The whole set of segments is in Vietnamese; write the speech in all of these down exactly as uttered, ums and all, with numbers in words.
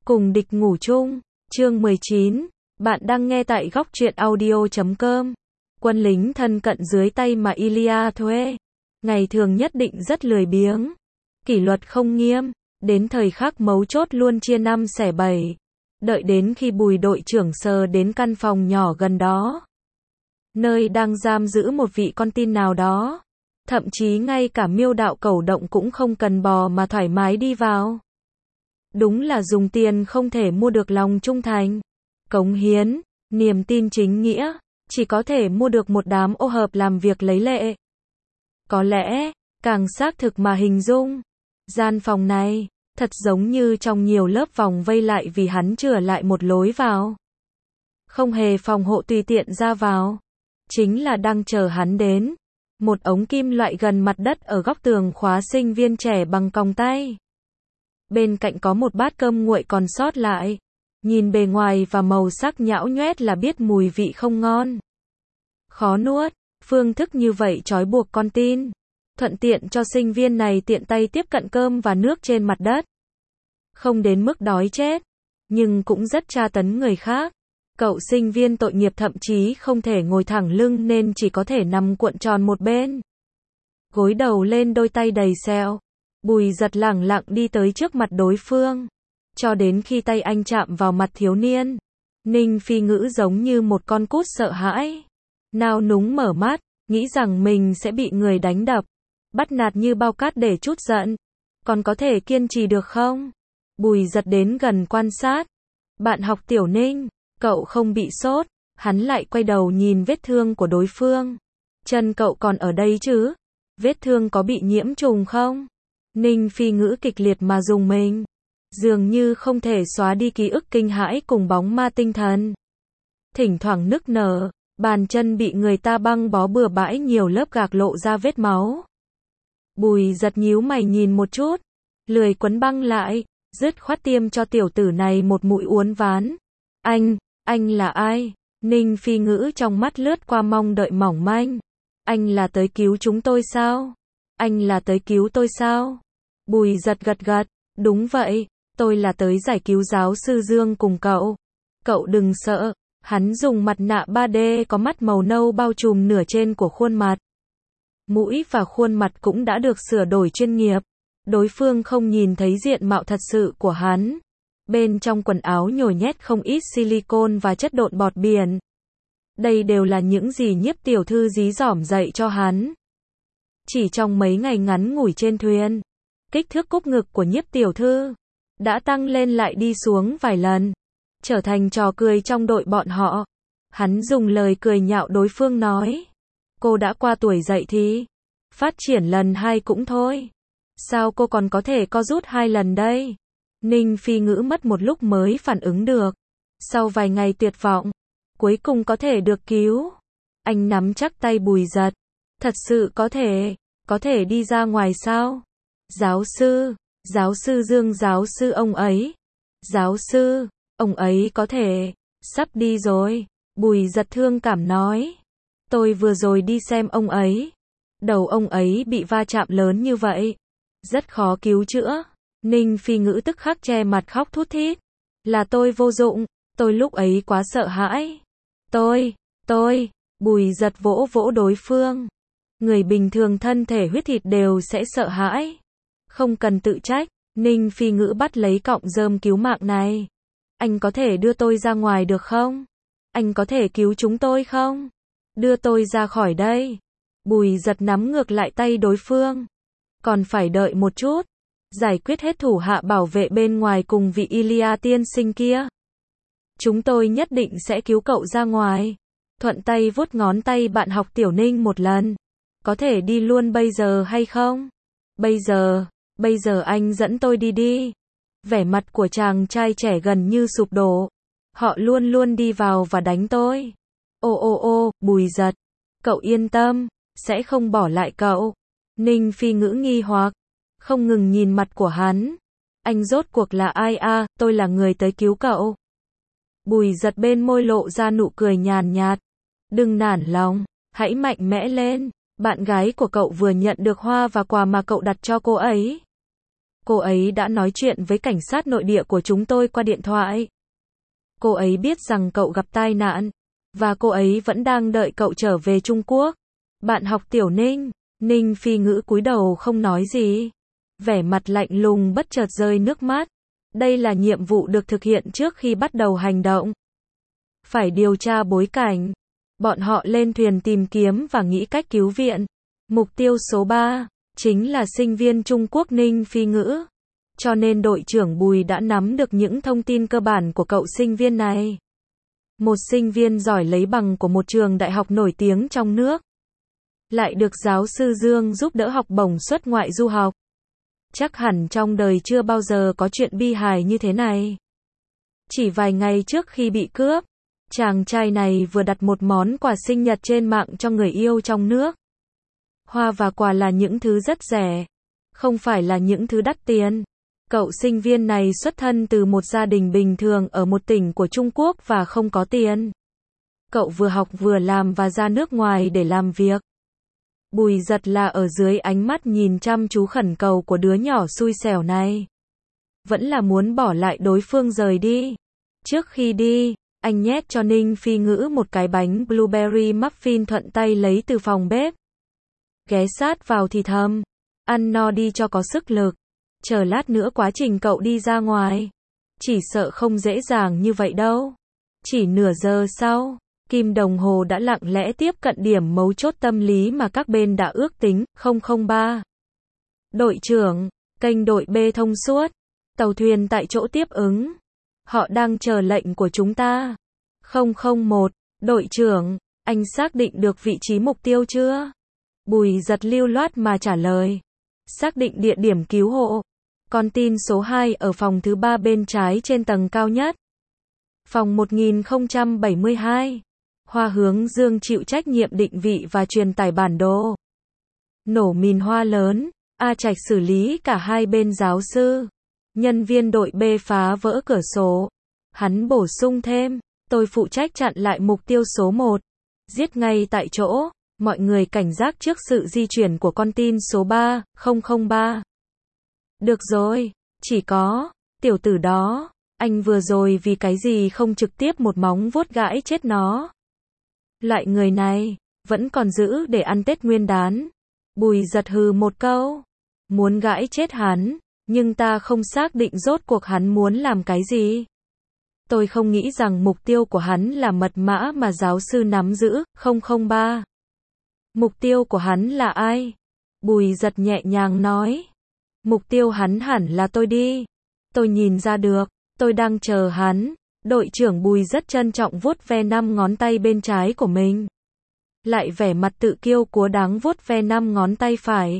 Cùng địch ngủ chung, chương mười chín, bạn đang nghe tại góc truyện audio chấm com. Quân lính thân cận dưới tay mà Ilya thuê, ngày thường nhất định rất lười biếng, kỷ luật không nghiêm, đến thời khắc mấu chốt luôn chia năm xẻ bảy. Đợi đến khi Bùi đội trưởng sờ đến căn phòng nhỏ gần đó, nơi đang giam giữ một vị con tin nào đó, thậm chí ngay cả Miêu đạo cẩu động cũng không cần bò mà thoải mái đi vào. Đúng là dùng tiền không thể mua được lòng trung thành, cống hiến, niềm tin chính nghĩa, chỉ có thể mua được một đám ô hợp làm việc lấy lệ. Có lẽ, càng xác thực mà hình dung, gian phòng này, thật giống như trong nhiều lớp vòng vây lại vì hắn chừa lại một lối vào. Không hề phòng hộ tùy tiện ra vào, chính là đang chờ hắn đến. Một ống kim loại gần mặt đất ở góc tường khóa sinh viên trẻ bằng còng tay. Bên cạnh có một bát cơm nguội còn sót lại. Nhìn bề ngoài và màu sắc nhão nhoét là biết mùi vị không ngon, khó nuốt. Phương thức như vậy trói buộc con tin, thuận tiện cho sinh viên này tiện tay tiếp cận cơm và nước trên mặt đất. Không đến mức đói chết, nhưng cũng rất tra tấn người khác. Cậu sinh viên tội nghiệp thậm chí không thể ngồi thẳng lưng nên chỉ có thể nằm cuộn tròn một bên, gối đầu lên đôi tay đầy sẹo. Bùi giật lẳng lặng đi tới trước mặt đối phương, cho đến khi tay anh chạm vào mặt thiếu niên. Ninh Phi Ngữ giống như một con cút sợ hãi, nao núng mở mắt, nghĩ rằng mình sẽ bị người đánh đập, bắt nạt như bao cát để trút giận. Còn có thể kiên trì được không? Bùi giật đến gần quan sát. Bạn học Tiểu Ninh, cậu không bị sốt. Hắn lại quay đầu nhìn vết thương của đối phương. Chân cậu còn ở đây chứ? Vết thương có bị nhiễm trùng không? Ninh Phi Ngữ kịch liệt mà dùng mình, dường như không thể xóa đi ký ức kinh hãi cùng bóng ma tinh thần. Thỉnh thoảng nức nở, bàn chân bị người ta băng bó bừa bãi nhiều lớp gạc lộ ra vết máu. Bùi giật nhíu mày nhìn một chút, lười quấn băng lại, dứt khoát tiêm cho tiểu tử này một mũi uốn ván. Anh, anh là ai? Ninh Phi Ngữ trong mắt lướt qua mong đợi mỏng manh. Anh là tới cứu chúng tôi sao? Anh là tới cứu tôi sao? Bùi giật gật gật, đúng vậy, tôi là tới giải cứu giáo sư Dương cùng cậu. Cậu đừng sợ. Hắn dùng mặt nạ ba D có mắt màu nâu bao trùm nửa trên của khuôn mặt. Mũi và khuôn mặt cũng đã được sửa đổi chuyên nghiệp. Đối phương không nhìn thấy diện mạo thật sự của hắn. Bên trong quần áo nhồi nhét không ít silicon và chất độn bọt biển. Đây đều là những gì Nhiếp tiểu thư dí dỏm dạy cho hắn. Chỉ trong mấy ngày ngắn ngủi trên thuyền, kích thước cúc ngực của Nhiếp tiểu thư đã tăng lên lại đi xuống vài lần, trở thành trò cười trong đội bọn họ. Hắn dùng lời cười nhạo đối phương nói, cô đã qua tuổi dậy thì phát triển lần hai cũng thôi, sao cô còn có thể co rút hai lần đây? Ninh Phi Ngữ mất một lúc mới phản ứng được. Sau vài ngày tuyệt vọng, cuối cùng có thể được cứu. Anh nắm chắc tay Bùi giật. Thật sự có thể, có thể đi ra ngoài sao? Giáo sư, giáo sư Dương, giáo sư ông ấy. Giáo sư, ông ấy có thể, sắp đi rồi. Bùi giật thương cảm nói. Tôi vừa rồi đi xem ông ấy. Đầu ông ấy bị va chạm lớn như vậy, rất khó cứu chữa. Ninh Phi Ngữ tức khắc che mặt khóc thút thít. Là tôi vô dụng, tôi lúc ấy quá sợ hãi. Tôi, tôi, Bùi giật vỗ vỗ đối phương. Người bình thường thân thể huyết thịt đều sẽ sợ hãi. Không cần tự trách. Ninh Phi Ngữ bắt lấy cọng rơm cứu mạng này. Anh có thể đưa tôi ra ngoài được không? Anh có thể cứu chúng tôi không? Đưa tôi ra khỏi đây. Bùi giật nắm ngược lại tay đối phương. Còn phải đợi một chút. Giải quyết hết thủ hạ bảo vệ bên ngoài cùng vị Ilya tiên sinh kia. Chúng tôi nhất định sẽ cứu cậu ra ngoài. Thuận tay vuốt ngón tay bạn học Tiểu Ninh một lần. Có thể đi luôn bây giờ hay không? Bây giờ, bây giờ anh dẫn tôi đi đi. Vẻ mặt của chàng trai trẻ gần như sụp đổ. Họ luôn luôn đi vào và đánh tôi. Ô ô ô, Bùi giật. Cậu yên tâm, sẽ không bỏ lại cậu. Ninh Phi Ngữ nghi hoặc, không ngừng nhìn mặt của hắn. Anh rốt cuộc là ai a? À, tôi là người tới cứu cậu. Bùi giật bên môi lộ ra nụ cười nhàn nhạt. Đừng nản lòng, hãy mạnh mẽ lên. Bạn gái của cậu vừa nhận được hoa và quà mà cậu đặt cho cô ấy. Cô ấy đã nói chuyện với cảnh sát nội địa của chúng tôi qua điện thoại. Cô ấy biết rằng cậu gặp tai nạn, và cô ấy vẫn đang đợi cậu trở về Trung Quốc. Bạn học Tiểu Ninh. Ninh Phi Ngữ cúi đầu không nói gì. Vẻ mặt lạnh lùng bất chợt rơi nước mắt. Đây là nhiệm vụ được thực hiện trước khi bắt đầu hành động. Phải điều tra bối cảnh. Bọn họ lên thuyền tìm kiếm và nghĩ cách cứu viện. Mục tiêu số ba chính là sinh viên Trung Quốc Ninh Phi Ngữ. Cho nên đội trưởng Bùi đã nắm được những thông tin cơ bản của cậu sinh viên này. Một sinh viên giỏi lấy bằng của một trường đại học nổi tiếng trong nước. Lại được giáo sư Dương giúp đỡ học bổng xuất ngoại du học. Chắc hẳn trong đời chưa bao giờ có chuyện bi hài như thế này. Chỉ vài ngày trước khi bị cướp, chàng trai này vừa đặt một món quà sinh nhật trên mạng cho người yêu trong nước. Hoa và quà là những thứ rất rẻ, không phải là những thứ đắt tiền. Cậu sinh viên này xuất thân từ một gia đình bình thường ở một tỉnh của Trung Quốc và không có tiền. Cậu vừa học vừa làm và ra nước ngoài để làm việc. Bùi Giật là ở dưới ánh mắt nhìn chăm chú khẩn cầu của đứa nhỏ xui xẻo này. Vẫn là muốn bỏ lại đối phương rời đi. Trước khi đi, anh nhét cho Ninh Phi Ngữ một cái bánh blueberry muffin thuận tay lấy từ phòng bếp. Ghé sát vào thì thầm, ăn no đi cho có sức lực. Chờ lát nữa quá trình cậu đi ra ngoài, chỉ sợ không dễ dàng như vậy đâu. Chỉ nửa giờ sau, kim đồng hồ đã lặng lẽ tiếp cận điểm mấu chốt tâm lý mà các bên đã ước tính, không không ba. Đội trưởng, kênh đội B thông suốt, tàu thuyền tại chỗ tiếp ứng. Họ đang chờ lệnh của chúng ta. không không một, đội trưởng, anh xác định được vị trí mục tiêu chưa? Bùi Giật lưu loát mà trả lời. Xác định địa điểm cứu hộ. Con tin số hai ở phòng thứ ba bên trái trên tầng cao nhất. Phòng một nghìn không trăm bảy mươi hai. Hoa Hướng Dương chịu trách nhiệm định vị và truyền tải bản đồ. Nổ mìn hoa lớn, A Trạch xử lý cả hai bên giáo sư. Nhân viên đội B phá vỡ cửa sổ. Hắn bổ sung thêm, tôi phụ trách chặn lại mục tiêu số một. Giết ngay tại chỗ, mọi người cảnh giác trước sự di chuyển của con tin số ba, không không ba. Được rồi, chỉ có, tiểu tử đó, anh vừa rồi vì cái gì không trực tiếp một móng vuốt gãi chết nó. Loại người này, vẫn còn giữ để ăn Tết Nguyên đán. Bùi Giật hừ một câu. Muốn gãi chết hắn, nhưng ta không xác định rốt cuộc hắn muốn làm cái gì. Tôi không nghĩ rằng mục tiêu của hắn là mật mã mà giáo sư nắm giữ, không không ba. Mục tiêu của hắn là ai? Bùi Giật nhẹ nhàng nói. Mục tiêu hắn hẳn là tôi đi. Tôi nhìn ra được, tôi đang chờ hắn. Đội trưởng Bùi rất trân trọng vuốt ve năm ngón tay bên trái của mình. Lại vẻ mặt tự kiêu cúa đáng vuốt ve năm ngón tay phải.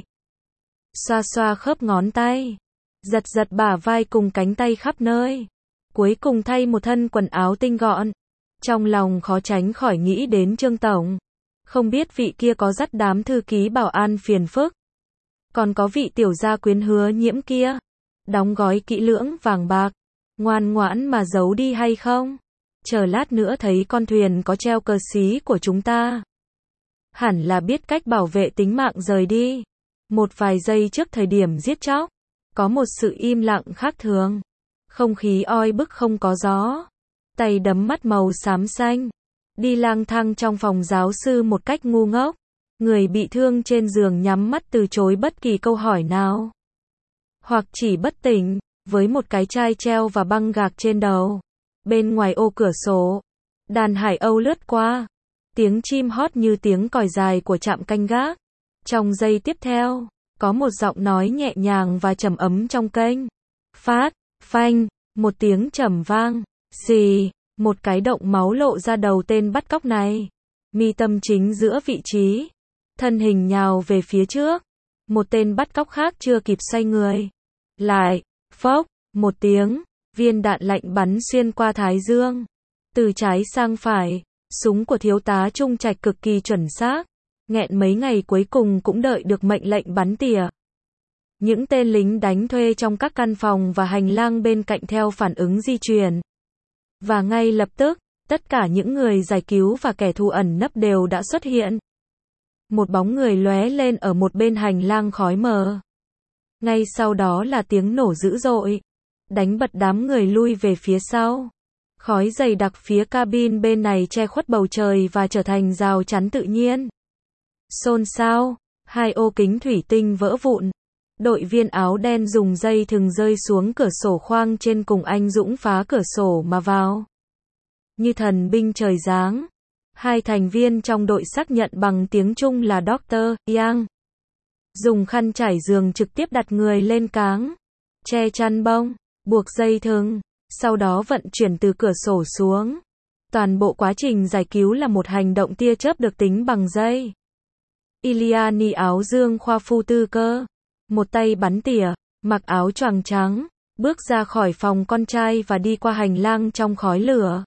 Xoa xoa khớp ngón tay. Giật giật bả vai cùng cánh tay khắp nơi. Cuối cùng thay một thân quần áo tinh gọn. Trong lòng khó tránh khỏi nghĩ đến Trương Tổng. Không biết vị kia có dắt đám thư ký bảo an phiền phức. Còn có vị tiểu gia quyến Hứa Nhiễm kia. Đóng gói kỹ lưỡng vàng bạc. Ngoan ngoãn mà giấu đi hay không? Chờ lát nữa thấy con thuyền có treo cờ xí của chúng ta. Hẳn là biết cách bảo vệ tính mạng rời đi. Một vài giây trước thời điểm giết chóc. Có một sự im lặng khác thường. Không khí oi bức không có gió. Tay đấm mắt màu xám xanh. Đi lang thang trong phòng giáo sư một cách ngu ngốc. Người bị thương trên giường nhắm mắt từ chối bất kỳ câu hỏi nào. Hoặc chỉ bất tỉnh, với một cái chai treo và băng gạc trên đầu. Bên ngoài ô cửa sổ, đàn hải âu lướt qua. Tiếng chim hót như tiếng còi dài của trạm canh gác. Trong giây tiếp theo, có một giọng nói nhẹ nhàng và trầm ấm trong kênh. Phát, phanh, một tiếng trầm vang. Xì, một cái động máu lộ ra đầu tên bắt cóc này. Mi tâm chính giữa vị trí. Thân hình nhào về phía trước. Một tên bắt cóc khác chưa kịp xoay người. Lại, phốc, một tiếng, viên đạn lạnh bắn xuyên qua thái dương. Từ trái sang phải, súng của thiếu tá Trung Trạch cực kỳ chuẩn xác. Nghẹn mấy ngày cuối cùng cũng đợi được mệnh lệnh bắn tỉa. Những tên lính đánh thuê trong các căn phòng và hành lang bên cạnh theo phản ứng di chuyển. Và ngay lập tức, tất cả những người giải cứu và kẻ thù ẩn nấp đều đã xuất hiện. Một bóng người lóe lên ở một bên hành lang khói mờ. Ngay sau đó là tiếng nổ dữ dội, đánh bật đám người lui về phía sau. Khói dày đặc phía cabin bên này che khuất bầu trời và trở thành rào chắn tự nhiên. Xôn xao, hai ô kính thủy tinh vỡ vụn. Đội viên áo đen dùng dây thừng rơi xuống cửa sổ khoang trên cùng anh dũng phá cửa sổ mà vào. Như thần binh trời giáng. Hai thành viên trong đội xác nhận bằng tiếng Trung là doctor Yang. Dùng khăn trải giường trực tiếp đặt người lên cáng, che chăn bông, buộc dây thừng, sau đó vận chuyển từ cửa sổ xuống. Toàn bộ quá trình giải cứu là một hành động tia chớp được tính bằng giây. Iliani áo dương khoa phu tư cơ, một tay bắn tỉa, mặc áo choàng trắng, bước ra khỏi phòng con trai và đi qua hành lang trong khói lửa.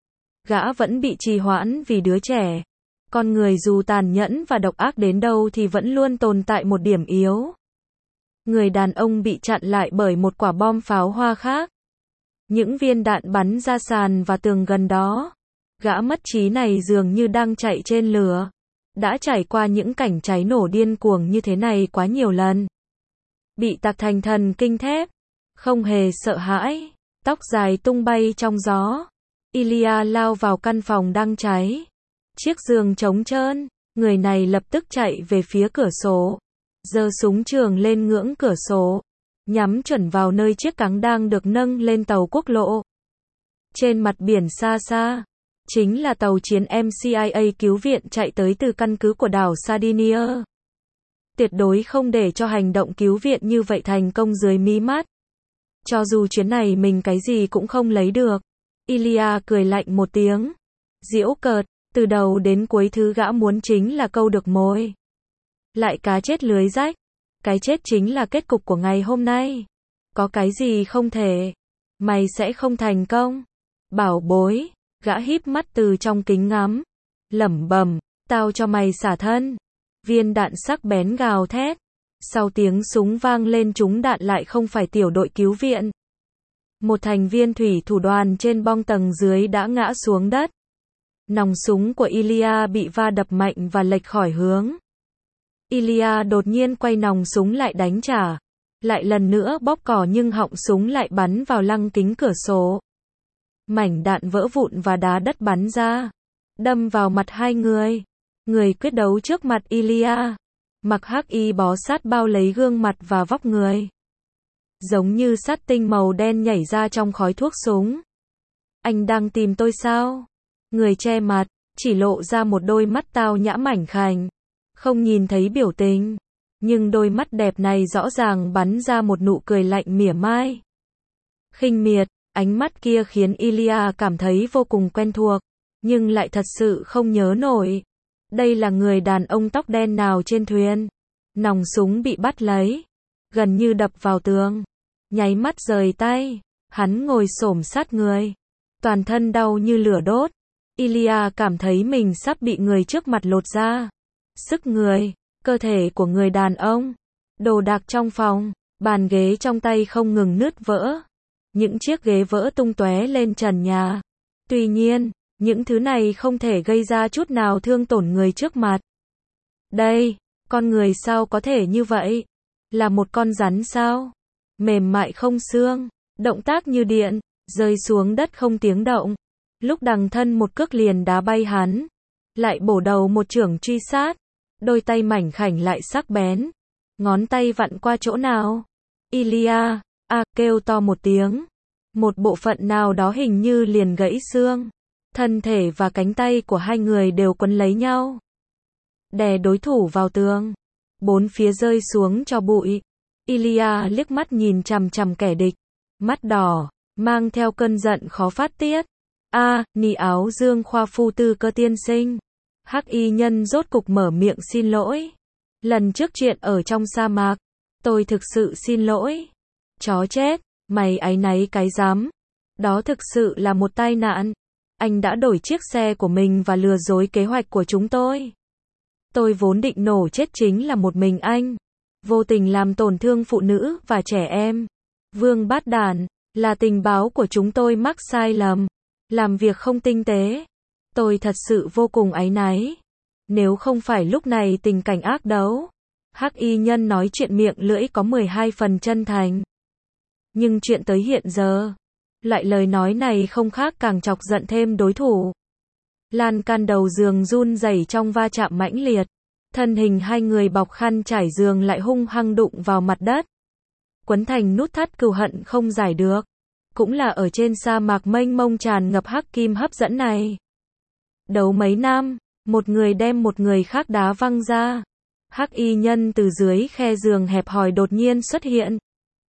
Gã vẫn bị trì hoãn vì đứa trẻ. Con người dù tàn nhẫn và độc ác đến đâu thì vẫn luôn tồn tại một điểm yếu. Người đàn ông bị chặn lại bởi một quả bom pháo hoa khác. Những viên đạn bắn ra sàn và tường gần đó. Gã mất trí này dường như đang chạy trên lửa. Đã trải qua những cảnh cháy nổ điên cuồng như thế này quá nhiều lần. Bị tạc thành thần kinh thép. Không hề sợ hãi. Tóc dài tung bay trong gió. Ilya lao vào căn phòng đang cháy. Chiếc giường trống trơn. Người này lập tức chạy về phía cửa sổ. Giơ súng trường lên ngưỡng cửa sổ. Nhắm chuẩn vào nơi chiếc cáng đang được nâng lên tàu quốc lộ. Trên mặt biển xa xa. Chính là tàu chiến em xê i a cứu viện chạy tới từ căn cứ của đảo Sardinia. Tuyệt đối không để cho hành động cứu viện như vậy thành công dưới mí mắt. Cho dù chuyến này mình cái gì cũng không lấy được. Ilya cười lạnh một tiếng. Giễu cợt, từ đầu đến cuối thứ gã muốn chính là câu được mồi. Lại cá chết lưới rách. Cái chết chính là kết cục của ngày hôm nay. Có cái gì không thể. Mày sẽ không thành công. Bảo bối. Gã híp mắt từ trong kính ngắm. Lẩm bẩm, tao cho mày xả thân. Viên đạn sắc bén gào thét. Sau tiếng súng vang lên trúng đạn lại không phải tiểu đội cứu viện. Một thành viên thủy thủ đoàn trên bong tầng dưới đã ngã xuống đất. Nòng súng của Ilya bị va đập mạnh và lệch khỏi hướng. Ilya đột nhiên quay nòng súng lại đánh trả. Lại lần nữa bóp cò nhưng họng súng lại bắn vào lăng kính cửa sổ. Mảnh đạn vỡ vụn và đá đất bắn ra. Đâm vào mặt hai người. Người quyết đấu trước mặt Ilya. Mặc hắc y bó sát bao lấy gương mặt và vóc người. Giống như sát tinh màu đen nhảy ra trong khói thuốc súng. Anh đang tìm tôi sao? Người che mặt, chỉ lộ ra một đôi mắt tao nhã mảnh khảnh. Không nhìn thấy biểu tình. Nhưng đôi mắt đẹp này rõ ràng bắn ra một nụ cười lạnh mỉa mai. Khinh miệt, ánh mắt kia khiến Ilya cảm thấy vô cùng quen thuộc. Nhưng lại thật sự không nhớ nổi. Đây là người đàn ông tóc đen nào trên thuyền. Nòng súng bị bắt lấy. Gần như đập vào tường. Nháy mắt rời tay. Hắn ngồi xổm sát người. Toàn thân đau như lửa đốt. Ilya cảm thấy mình sắp bị người trước mặt lột ra. Sức người, cơ thể của người đàn ông. Đồ đạc trong phòng, bàn ghế trong tay không ngừng nứt vỡ. Những chiếc ghế vỡ tung tóe lên trần nhà. Tuy nhiên, những thứ này không thể gây ra chút nào thương tổn người trước mặt. Đây, con người sao có thể như vậy? Là một con rắn sao? Mềm mại không xương, động tác như điện, rơi xuống đất không tiếng động. Lúc đằng thân một cước liền đá bay hắn. Lại bổ đầu một chưởng truy sát. Đôi tay mảnh khảnh lại sắc bén. Ngón tay vặn qua chỗ nào? Ilya, a kêu to một tiếng. Một bộ phận nào đó hình như liền gãy xương. Thân thể và cánh tay của hai người đều quấn lấy nhau. Đè đối thủ vào tường. Bốn phía rơi xuống cho bụi. Ilya liếc mắt nhìn chằm chằm kẻ địch. Mắt đỏ, mang theo cơn giận khó phát tiết. A, à, nì áo dương khoa phu tư cơ tiên sinh. Hắc y nhân rốt cục mở miệng xin lỗi. Lần trước chuyện ở trong sa mạc. Tôi thực sự xin lỗi. Chó chết, mày áy náy cái dám. Đó thực sự là một tai nạn. Anh đã đổi chiếc xe của mình và lừa dối kế hoạch của chúng tôi. Tôi vốn định nổ chết chính là một mình anh. Vô tình làm tổn thương phụ nữ và trẻ em. Vương bát đản, là tình báo của chúng tôi mắc sai lầm. Làm việc không tinh tế. Tôi thật sự vô cùng áy náy. Nếu không phải lúc này tình cảnh ác đấu. Hắc y nhân nói chuyện miệng lưỡi có mười hai phần chân thành. Nhưng chuyện tới hiện giờ, loại lời nói này không khác càng chọc giận thêm đối thủ. Lan can đầu giường run rẩy trong va chạm mãnh liệt. Thân hình hai người bọc khăn trải giường lại hung hăng đụng vào mặt đất. Quấn thành nút thắt cừu hận không giải được. Cũng là ở trên sa mạc mênh mông tràn ngập hắc kim hấp dẫn này. Đấu mấy năm, một người đem một người khác đá văng ra. Hắc y nhân từ dưới khe giường hẹp hòi đột nhiên xuất hiện.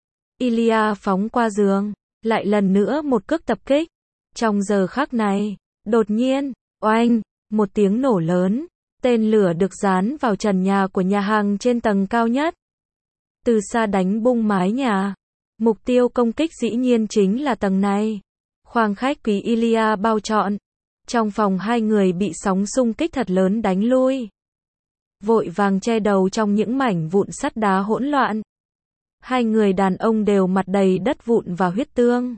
Ilya phóng qua giường, lại lần nữa một cước tập kích. Trong giờ khắc này, đột nhiên, oanh, một tiếng nổ lớn, tên lửa được dán vào trần nhà của nhà hàng trên tầng cao nhất. Từ xa đánh bung mái nhà. Mục tiêu công kích dĩ nhiên chính là tầng này. Khoang khách quý Ilya bao trọn. Trong phòng hai người bị sóng xung kích thật lớn đánh lui. Vội vàng che đầu trong những mảnh vụn sắt đá hỗn loạn. Hai người đàn ông đều mặt đầy đất vụn và huyết tương.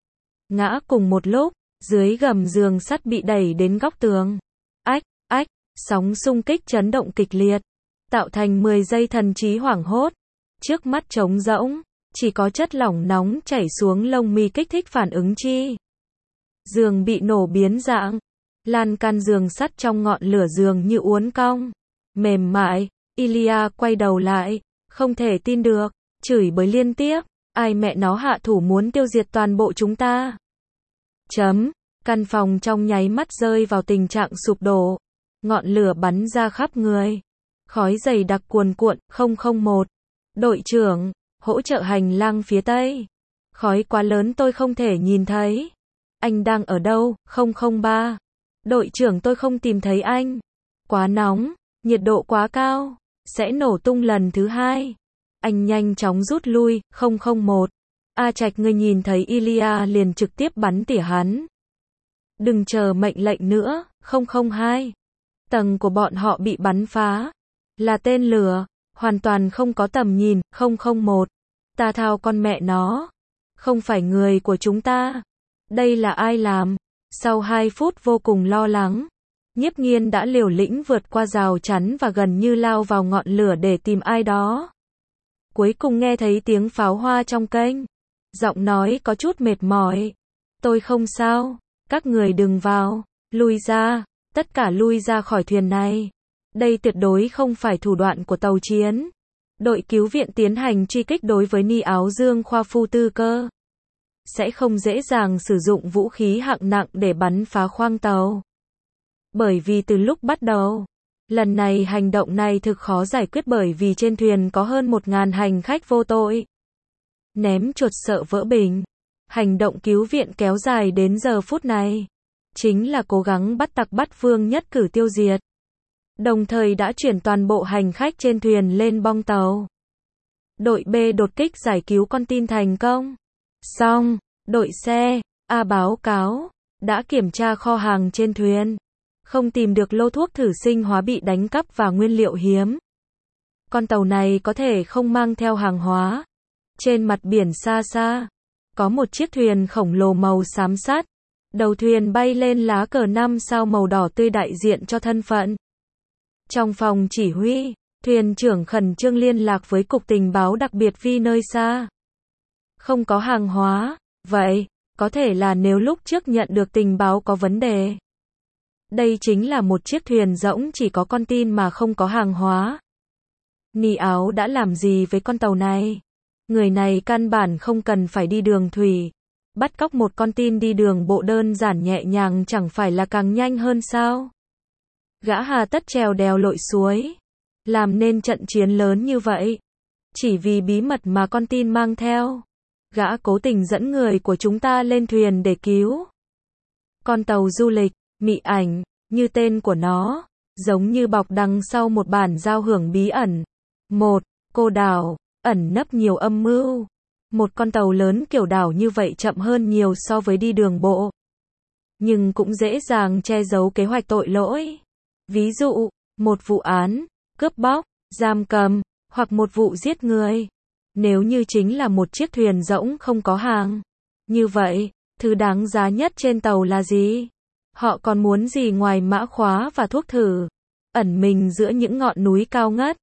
Ngã cùng một lúc, dưới gầm giường sắt bị đẩy đến góc tường. Ách, ách, sóng xung kích chấn động kịch liệt, tạo thành mười giây thần trí hoảng hốt. Trước mắt trống rỗng, chỉ có chất lỏng nóng chảy xuống lông mi kích thích phản ứng chi. Giường bị nổ biến dạng, lan can giường sắt trong ngọn lửa giường như uốn cong, mềm mại. Ilya quay đầu lại, không thể tin được, chửi bới liên tiếp, ai mẹ nó hạ thủ muốn tiêu diệt toàn bộ chúng ta. Chấm, căn phòng trong nháy mắt rơi vào tình trạng sụp đổ, ngọn lửa bắn ra khắp người, khói dày đặc cuồn cuộn. Không không một, đội trưởng, hỗ trợ hành lang phía tây, khói quá lớn tôi không thể nhìn thấy. Anh đang ở đâu? Không không ba, đội trưởng tôi không tìm thấy anh. Quá nóng, nhiệt độ quá cao, sẽ nổ tung lần thứ hai. Anh nhanh chóng rút lui. Không không một, A Trạch ngươi nhìn thấy Ilya liền trực tiếp bắn tỉa hắn. Đừng chờ mệnh lệnh nữa. Không không hai, tầng của bọn họ bị bắn phá, là tên lửa, hoàn toàn không có tầm nhìn. Không không một, ta thao con mẹ nó, không phải người của chúng ta. Đây là ai làm? Sau hai phút vô cùng lo lắng, Nhiếp Nghiên đã liều lĩnh vượt qua rào chắn và gần như lao vào ngọn lửa để tìm ai đó. Cuối cùng nghe thấy tiếng pháo hoa trong kênh. Giọng nói có chút mệt mỏi. Tôi không sao, các người đừng vào, lui ra, tất cả lui ra khỏi thuyền này. Đây tuyệt đối không phải thủ đoạn của tàu chiến. Đội cứu viện tiến hành truy kích đối với Ni Áo Dương Khoa Phu Tư Cơ. Sẽ không dễ dàng sử dụng vũ khí hạng nặng để bắn phá khoang tàu. Bởi vì từ lúc bắt đầu, lần này hành động này thực khó giải quyết bởi vì trên thuyền có hơn một ngàn hành khách vô tội. Ném chuột sợ vỡ bình. Hành động cứu viện kéo dài đến giờ phút này, chính là cố gắng bắt tặc bắt vương nhất cử tiêu diệt. Đồng thời đã chuyển toàn bộ hành khách trên thuyền lên bong tàu. Đội B đột kích giải cứu con tin thành công. Xong, đội C, A báo cáo, đã kiểm tra kho hàng trên thuyền. Không tìm được lô thuốc thử sinh hóa bị đánh cắp và nguyên liệu hiếm. Con tàu này có thể không mang theo hàng hóa. Trên mặt biển xa xa, có một chiếc thuyền khổng lồ màu xám sắt. Đầu thuyền bay lên lá cờ năm sao màu đỏ tươi đại diện cho thân phận. Trong phòng chỉ huy, thuyền trưởng khẩn trương liên lạc với cục tình báo đặc biệt vì nơi xa. Không có hàng hóa, vậy, có thể là nếu lúc trước nhận được tình báo có vấn đề. Đây chính là một chiếc thuyền rỗng chỉ có con tin mà không có hàng hóa. Ni Áo đã làm gì với con tàu này? Người này căn bản không cần phải đi đường thủy. Bắt cóc một con tin đi đường bộ đơn giản nhẹ nhàng chẳng phải là càng nhanh hơn sao? Gã hà tất trèo đèo lội suối, làm nên trận chiến lớn như vậy. Chỉ vì bí mật mà con tin mang theo. Gã cố tình dẫn người của chúng ta lên thuyền để cứu. Con tàu du lịch, Mị Ảnh, như tên của nó, giống như bọc đằng sau một bản giao hưởng bí ẩn. Một, cô đảo, ẩn nấp nhiều âm mưu. Một con tàu lớn kiểu đảo như vậy chậm hơn nhiều so với đi đường bộ. Nhưng cũng dễ dàng che giấu kế hoạch tội lỗi. Ví dụ, một vụ án, cướp bóc, giam cầm, hoặc một vụ giết người. Nếu như chính là một chiếc thuyền rỗng không có hàng. Như vậy, thứ đáng giá nhất trên tàu là gì? Họ còn muốn gì ngoài mã khóa và thuốc thử? Ẩn mình giữa những ngọn núi cao ngất.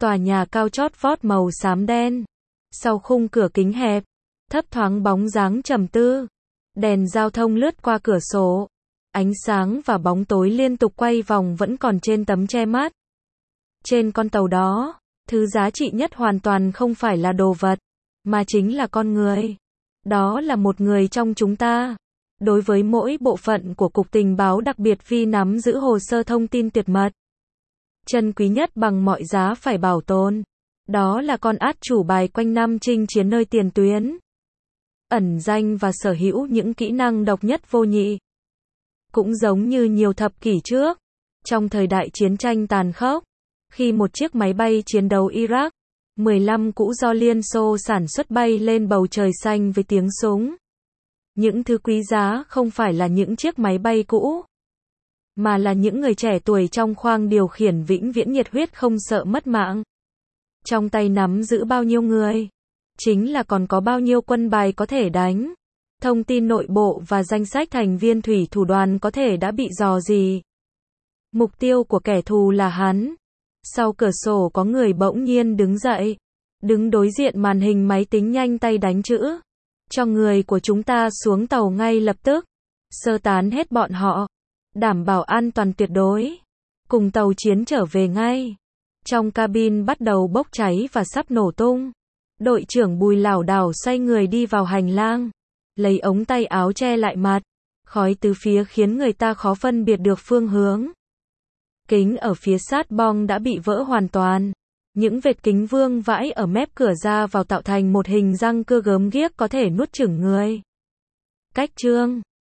Tòa nhà cao chót vót màu xám đen. Sau khung cửa kính hẹp, thấp thoáng bóng dáng trầm tư. Đèn giao thông lướt qua cửa sổ. Ánh sáng và bóng tối liên tục quay vòng vẫn còn trên tấm che mắt. Trên con tàu đó, thứ giá trị nhất hoàn toàn không phải là đồ vật, mà chính là con người. Đó là một người trong chúng ta. Đối với mỗi bộ phận của Cục Tình báo đặc biệt Vi nắm giữ hồ sơ thông tin tuyệt mật. Chân quý nhất bằng mọi giá phải bảo tồn. Đó là con át chủ bài quanh năm chinh chiến nơi tiền tuyến. Ẩn danh và sở hữu những kỹ năng độc nhất vô nhị. Cũng giống như nhiều thập kỷ trước, trong thời đại chiến tranh tàn khốc, khi một chiếc máy bay chiến đấu Iraq mười lăm cũ do Liên Xô sản xuất bay lên bầu trời xanh với tiếng súng. Những thứ quý giá không phải là những chiếc máy bay cũ, mà là những người trẻ tuổi trong khoang điều khiển vĩnh viễn nhiệt huyết không sợ mất mạng. Trong tay nắm giữ bao nhiêu người, chính là còn có bao nhiêu quân bài có thể đánh. Thông tin nội bộ và danh sách thành viên thủy thủ đoàn có thể đã bị dò dỉ. Mục tiêu của kẻ thù là hắn. Sau cửa sổ có người bỗng nhiên đứng dậy, đứng đối diện màn hình máy tính nhanh tay đánh chữ. Cho người của chúng ta xuống tàu ngay lập tức. Sơ tán hết bọn họ. Đảm bảo an toàn tuyệt đối. Cùng tàu chiến trở về ngay. Trong cabin bắt đầu bốc cháy và sắp nổ tung. Đội trưởng Bùi lảo đảo xoay người đi vào hành lang. Lấy ống tay áo che lại mặt. Khói từ phía khiến người ta khó phân biệt được phương hướng. Kính ở phía sát bong đã bị vỡ hoàn toàn. Những vệt kính vương vãi ở mép cửa ra vào tạo thành một hình răng cưa gớm ghiếc có thể nuốt chửng người. Cách chương